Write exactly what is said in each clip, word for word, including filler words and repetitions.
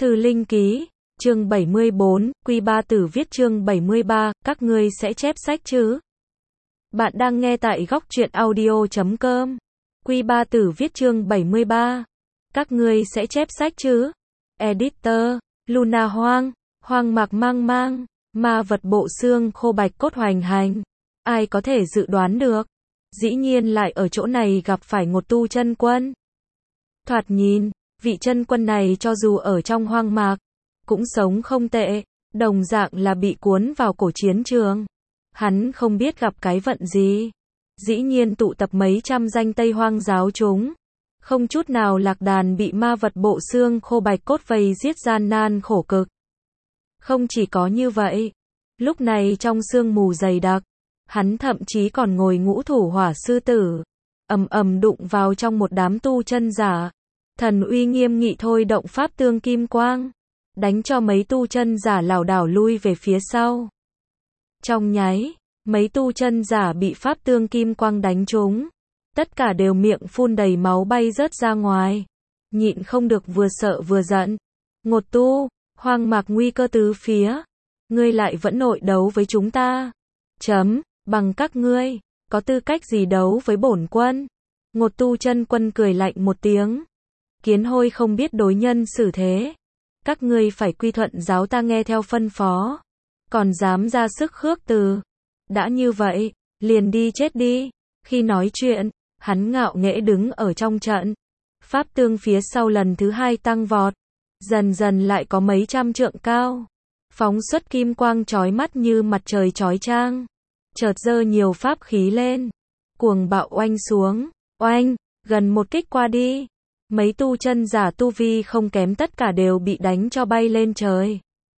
Thư Linh Ký, chương bảy mươi tư, Quy Ba Tử viết chương bảy mươi ba, các ngươi sẽ chép sách chứ? Bạn đang nghe tại góc truyện audio chấm com. Quy Ba Tử viết chương bảy mươi ba. Các ngươi sẽ chép sách chứ? Editor, Luna Hoang, Hoang Mạc Mang Mang, ma vật bộ xương khô bạch cốt hoành hành. Ai có thể dự đoán được? Dĩ nhiên lại ở chỗ này gặp phải Ngột Tu chân quân. Thoạt nhìn, vị chân quân này cho dù ở trong hoang mạc, cũng sống không tệ, đồng dạng là bị cuốn vào cổ chiến trường. Hắn không biết gặp cái vận gì. Dĩ nhiên tụ tập mấy trăm danh Tây Hoang giáo chúng. Không chút nào lạc đàn bị ma vật bộ xương khô bạch cốt vây giết gian nan khổ cực. Không chỉ có như vậy, lúc này trong sương mù dày đặc, hắn thậm chí còn ngồi ngũ thủ hỏa sư tử, ầm ầm đụng vào trong một đám tu chân giả. Thần uy nghiêm nghị thôi động pháp tương kim quang, đánh cho mấy tu chân giả lảo đảo lui về phía sau. Trong nháy, mấy tu chân giả bị pháp tương kim quang đánh trúng, tất cả đều miệng phun đầy máu bay rớt ra ngoài, nhịn không được vừa sợ vừa giận. Ngột Tu, hoang mạc nguy cơ tứ phía, ngươi lại vẫn nội đấu với chúng ta. Chấm, bằng các ngươi, có tư cách gì đấu với bổn quân? Ngột Tu chân quân cười lạnh một tiếng. Kiến hôi không biết đối nhân xử thế. Các ngươi phải quy thuận giáo ta nghe theo phân phó. Còn dám ra sức khước từ. Đã như vậy, liền đi chết đi. Khi nói chuyện, hắn ngạo nghễ đứng ở trong trận. Pháp tương phía sau lần thứ hai tăng vọt. Dần dần lại có mấy trăm trượng cao. Phóng xuất kim quang chói mắt như mặt trời chói chang. Chợt giơ nhiều pháp khí lên. Cuồng bạo oanh xuống. Oanh, gần một kích qua đi. Mấy tu chân giả tu vi không kém tất cả đều bị đánh cho bay lên trời.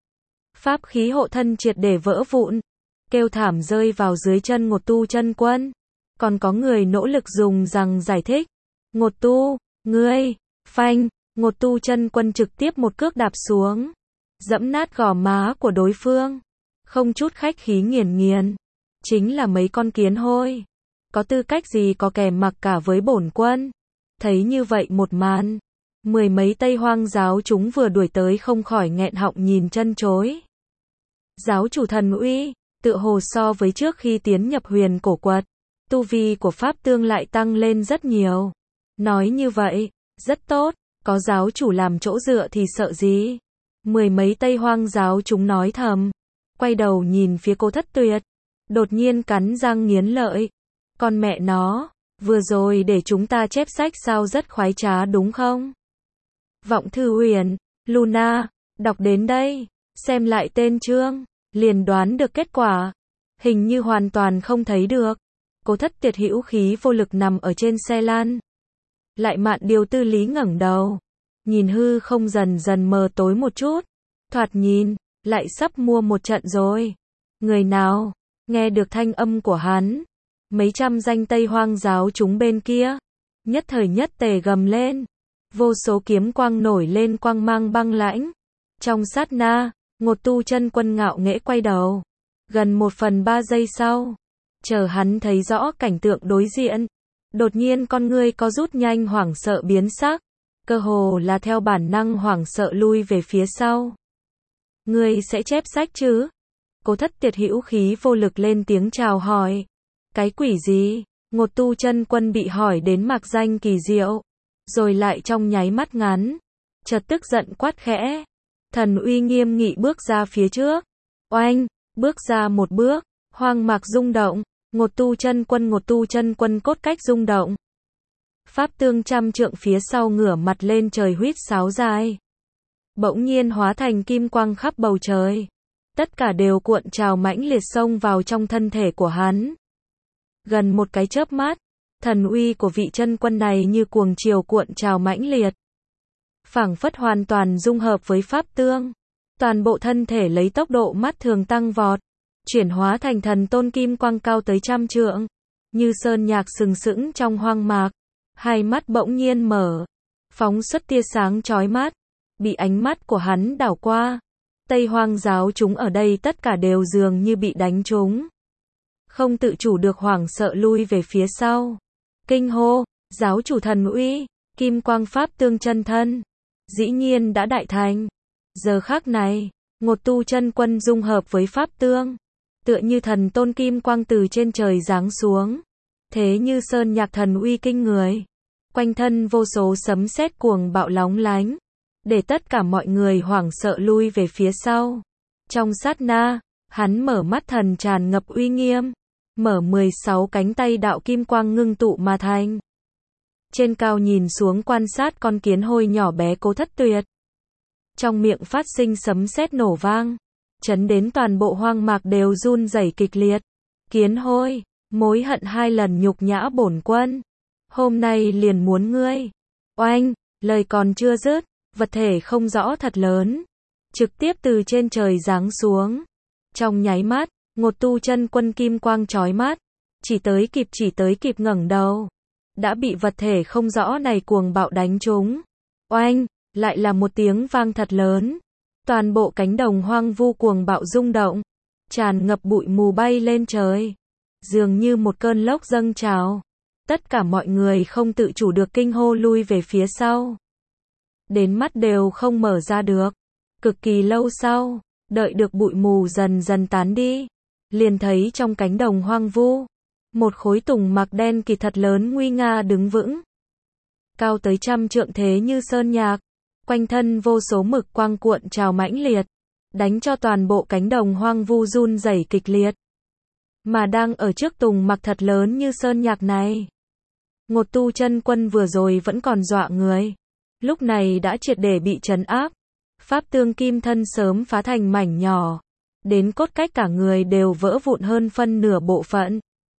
Pháp khí hộ thân triệt để vỡ vụn, kêu thảm rơi vào dưới chân Ngột Tu chân quân. Còn có người nỗ lực dùng rằng giải thích. Ngột Tu, ngươi, phanh, Ngột Tu chân quân trực tiếp một cước đạp xuống, dẫm nát gò má của đối phương. Không chút khách khí nghiền nghiền. Chính là mấy con kiến hôi. Có tư cách gì có kẻ mặc cả với bổn quân. Thấy như vậy một màn, mười mấy Tây Hoang giáo chúng vừa đuổi tới không khỏi nghẹn họng nhìn chân chối. Giáo chủ thần uy, tựa hồ so với trước khi tiến nhập huyền cổ quật, tu vi của pháp tương lại tăng lên rất nhiều. Nói như vậy, rất tốt, có giáo chủ làm chỗ dựa thì sợ gì. Mười mấy Tây Hoang giáo chúng nói thầm, quay đầu nhìn phía Cô Thất Tuyệt, đột nhiên cắn răng nghiến lợi. Con mẹ nó, vừa rồi để chúng ta chép sách sao rất khoái trá đúng không? Vọng Thư Huyền, Luna, đọc đến đây, xem lại tên chương, liền đoán được kết quả. Hình như hoàn toàn không thấy được. Cô Thất Tuyệt hữu khí vô lực nằm ở trên xe lăn. Lại Mạn Điều Tư Lý ngẩng đầu, nhìn hư không dần dần mờ tối một chút. Thoạt nhìn, lại sắp mua một trận rồi. Người nào, nghe được thanh âm của hắn. Mấy trăm danh Tây Hoang giáo chúng bên kia, nhất thời nhất tề gầm lên. Vô số kiếm quang nổi lên quang mang băng lãnh. Trong sát na, Ngột Tu chân quân ngạo nghễ quay đầu. Gần một phần ba giây sau, chờ hắn thấy rõ cảnh tượng đối diện, đột nhiên con ngươi có rút nhanh hoảng sợ biến sắc, cơ hồ là theo bản năng hoảng sợ lui về phía sau. Ngươi sẽ chép sách chứ? Cô Thất Tuyệt hữu khí vô lực lên tiếng chào hỏi. Cái quỷ gì? Ngột Tu chân quân bị hỏi đến mạc danh kỳ diệu, rồi lại trong nháy mắt ngắn, chợt tức giận quát khẽ. Thần uy nghiêm nghị bước ra phía trước. Oanh, bước ra một bước, hoang mạc rung động, Ngột Tu chân quân Ngột Tu chân quân cốt cách rung động. Pháp tương trăm trượng phía sau ngửa mặt lên trời huýt sáo dài. Bỗng nhiên hóa thành kim quang khắp bầu trời. Tất cả đều cuộn trào mãnh liệt xông vào trong thân thể của hắn. Gần một cái chớp mắt, thần uy của vị chân quân này như cuồng triều cuộn trào mãnh liệt. Phảng phất hoàn toàn dung hợp với pháp tương. Toàn bộ thân thể lấy tốc độ mắt thường tăng vọt, chuyển hóa thành thần tôn kim quang cao tới trăm trượng. Như sơn nhạc sừng sững trong hoang mạc. Hai mắt bỗng nhiên mở, phóng xuất tia sáng chói mắt. Bị ánh mắt của hắn đảo qua, Tây Hoang giáo chúng ở đây tất cả đều dường như bị đánh trúng. Không tự chủ được hoảng sợ lui về phía sau. Kinh hô, giáo chủ thần uy, kim quang pháp tương chân thân. Dĩ nhiên đã đại thành. Giờ khắc này, Ngột Tu Chân Quân dung hợp với pháp tương, tựa như thần tôn kim quang từ trên trời giáng xuống, thế như sơn nhạc thần uy kinh người, quanh thân vô số sấm sét cuồng bạo lóng lánh, để tất cả mọi người hoảng sợ lui về phía sau. Trong sát na, hắn mở mắt thần tràn ngập uy nghiêm, mở mười sáu cánh tay đạo kim quang ngưng tụ mà thành. Trên cao nhìn xuống quan sát con kiến hôi nhỏ bé Cố Thất Tuyệt. Trong miệng phát sinh sấm sét nổ vang, chấn đến toàn bộ hoang mạc đều run rẩy kịch liệt. Kiến hôi, mối hận hai lần nhục nhã bổn quân, hôm nay liền muốn ngươi. Oanh, lời còn chưa dứt, vật thể không rõ thật lớn, trực tiếp từ trên trời giáng xuống. Trong nháy mắt, Ngột Tu Chân Quân kim quang chói mắt, chỉ tới kịp chỉ tới kịp ngẩng đầu, đã bị vật thể không rõ này cuồng bạo đánh trúng. Oanh, lại là một tiếng vang thật lớn. Toàn bộ cánh đồng hoang vu cuồng bạo rung động, tràn ngập bụi mù bay lên trời, dường như một cơn lốc dâng trào. Tất cả mọi người không tự chủ được kinh hô lui về phía sau. Đến mắt đều không mở ra được. Cực kỳ lâu sau, đợi được bụi mù dần dần tán đi, liền thấy trong cánh đồng hoang vu, một khối tùng mặc đen kịt thật lớn nguy nga đứng vững. Cao tới trăm trượng thế như sơn nhạc, quanh thân vô số mực quang cuộn trào mãnh liệt, đánh cho toàn bộ cánh đồng hoang vu run rẩy kịch liệt. Mà đang ở trước tùng mặc thật lớn như sơn nhạc này, Ngột Tu Chân Quân vừa rồi vẫn còn dọa người, lúc này đã triệt để bị trấn áp. Pháp tương kim thân sớm phá thành mảnh nhỏ, đến cốt cách cả người đều vỡ vụn hơn phân nửa bộ phận.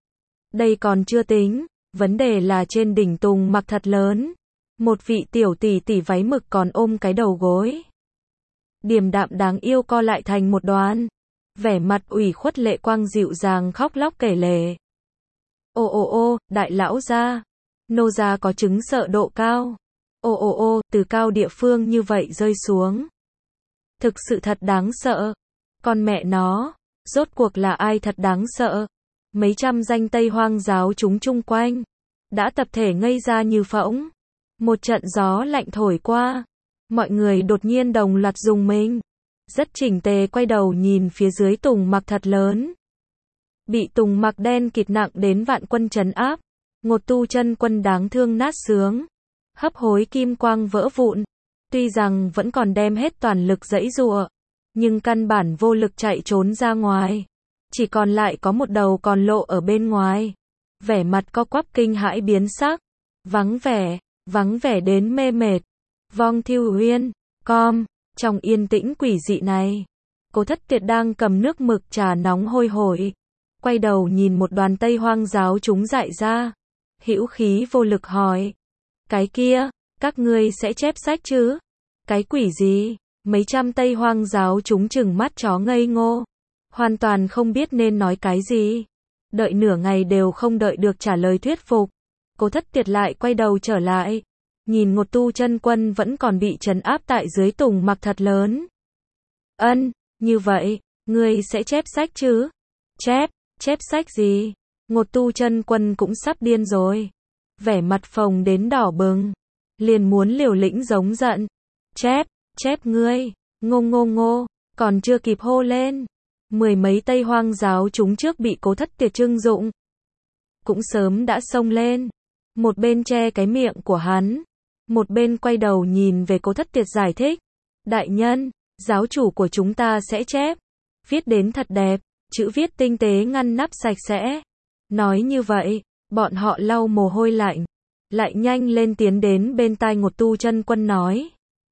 Đây còn chưa tính, vấn đề là trên đỉnh tùng mặc thật lớn, một vị tiểu tỷ tỷ váy mực còn ôm cái đầu gối. Điềm đạm đáng yêu co lại thành một đoàn, vẻ mặt ủy khuất lệ quang dịu dàng khóc lóc kể lể. Ô ô ô, đại lão gia, nô gia có chứng sợ độ cao. Ô ô ô, từ cao địa phương như vậy rơi xuống. Thực sự thật đáng sợ. Con mẹ nó, rốt cuộc là ai thật đáng sợ. Mấy trăm danh Tây Hoang giáo chúng chung quanh, đã tập thể ngây ra như phỗng. Một trận gió lạnh thổi qua, mọi người đột nhiên đồng loạt rùng mình. Rất chỉnh tề quay đầu nhìn phía dưới tùng mặc thật lớn. Bị tùng mặc đen kịt nặng đến vạn quân trấn áp, Ngột Tu Chân Quân đáng thương nát xướng, hấp hối kim quang vỡ vụn. Tuy rằng vẫn còn đem hết toàn lực giãy giụa, nhưng căn bản vô lực chạy trốn ra ngoài. Chỉ còn lại có một đầu còn lộ ở bên ngoài. Vẻ mặt co quắp kinh hãi biến sắc. Vắng vẻ, vắng vẻ đến mê mệt. Vong Thiêu Uyên, com, trong yên tĩnh quỷ dị này, Cố Thất Tuyệt đang cầm nước mực trà nóng hôi hổi, quay đầu nhìn một đoàn Tây Hoang giáo chúng dại ra, hữu khí vô lực hỏi: "Cái kia, các ngươi sẽ chép sách chứ?" "Cái quỷ gì?" Mấy trăm Tây Hoang giáo chúng trừng mắt chó ngây ngô, hoàn toàn không biết nên nói cái gì. Đợi nửa ngày đều không đợi được trả lời thuyết phục, Cố Thất Tuyệt lại quay đầu trở lại, nhìn Ngột Tu Chân Quân vẫn còn bị trấn áp tại dưới tùng mặc thật lớn. "Ân, như vậy, ngươi sẽ chép sách chứ?" "Chép, chép sách gì?" Ngột Tu Chân Quân cũng sắp điên rồi, vẻ mặt phồng đến đỏ bừng, liền muốn liều lĩnh giống giận. "Chép, chép ngươi." Ngô ngô ngô, còn chưa kịp hô lên, mười mấy Tây Hoang giáo chúng trước bị Cố Thất Tuyệt trưng dụng, cũng sớm đã xông lên, một bên che cái miệng của hắn, một bên quay đầu nhìn về Cố Thất Tuyệt giải thích: "Đại nhân, giáo chủ của chúng ta sẽ chép, viết đến thật đẹp, chữ viết tinh tế ngăn nắp sạch sẽ." Nói như vậy, bọn họ lau mồ hôi lạnh, lại nhanh lên tiến đến bên tai Ngột Tu Chân Quân nói: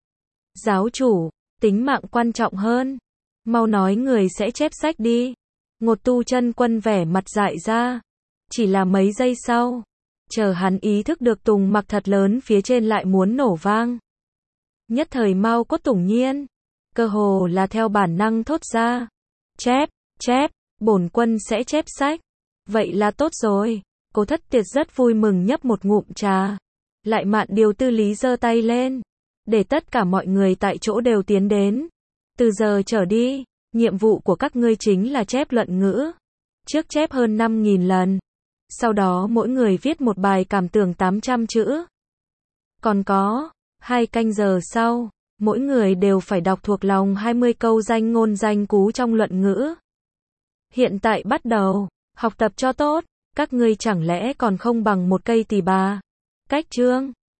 "Giáo chủ, tính mạng quan trọng hơn, mau nói người sẽ chép sách đi." Ngột Tu Chân Quân vẻ mặt dại ra, chỉ là mấy giây sau, chờ hắn ý thức được tùng mặc thật lớn phía trên lại muốn nổ vang, nhất thời mau cốt tủng nhiên, cơ hồ là theo bản năng thốt ra: "Chép, chép, bổn quân sẽ chép sách." "Vậy là tốt rồi." Cố Thất Tuyệt rất vui mừng nhấp một ngụm trà, lại mạn điều tư lý giơ tay lên, để tất cả mọi người tại chỗ đều tiến đến. "Từ giờ trở đi, nhiệm vụ của các ngươi chính là chép luận ngữ. Trước chép hơn năm nghìn lần, sau đó mỗi người viết một bài cảm tưởng tám trăm chữ. Còn có, hai canh giờ sau, Mỗi người đều phải đọc thuộc lòng hai mươi câu danh ngôn danh cú trong luận ngữ. Hiện tại bắt đầu. Học tập cho tốt. Các ngươi chẳng lẽ còn không bằng một cây tỳ bà. Cách chương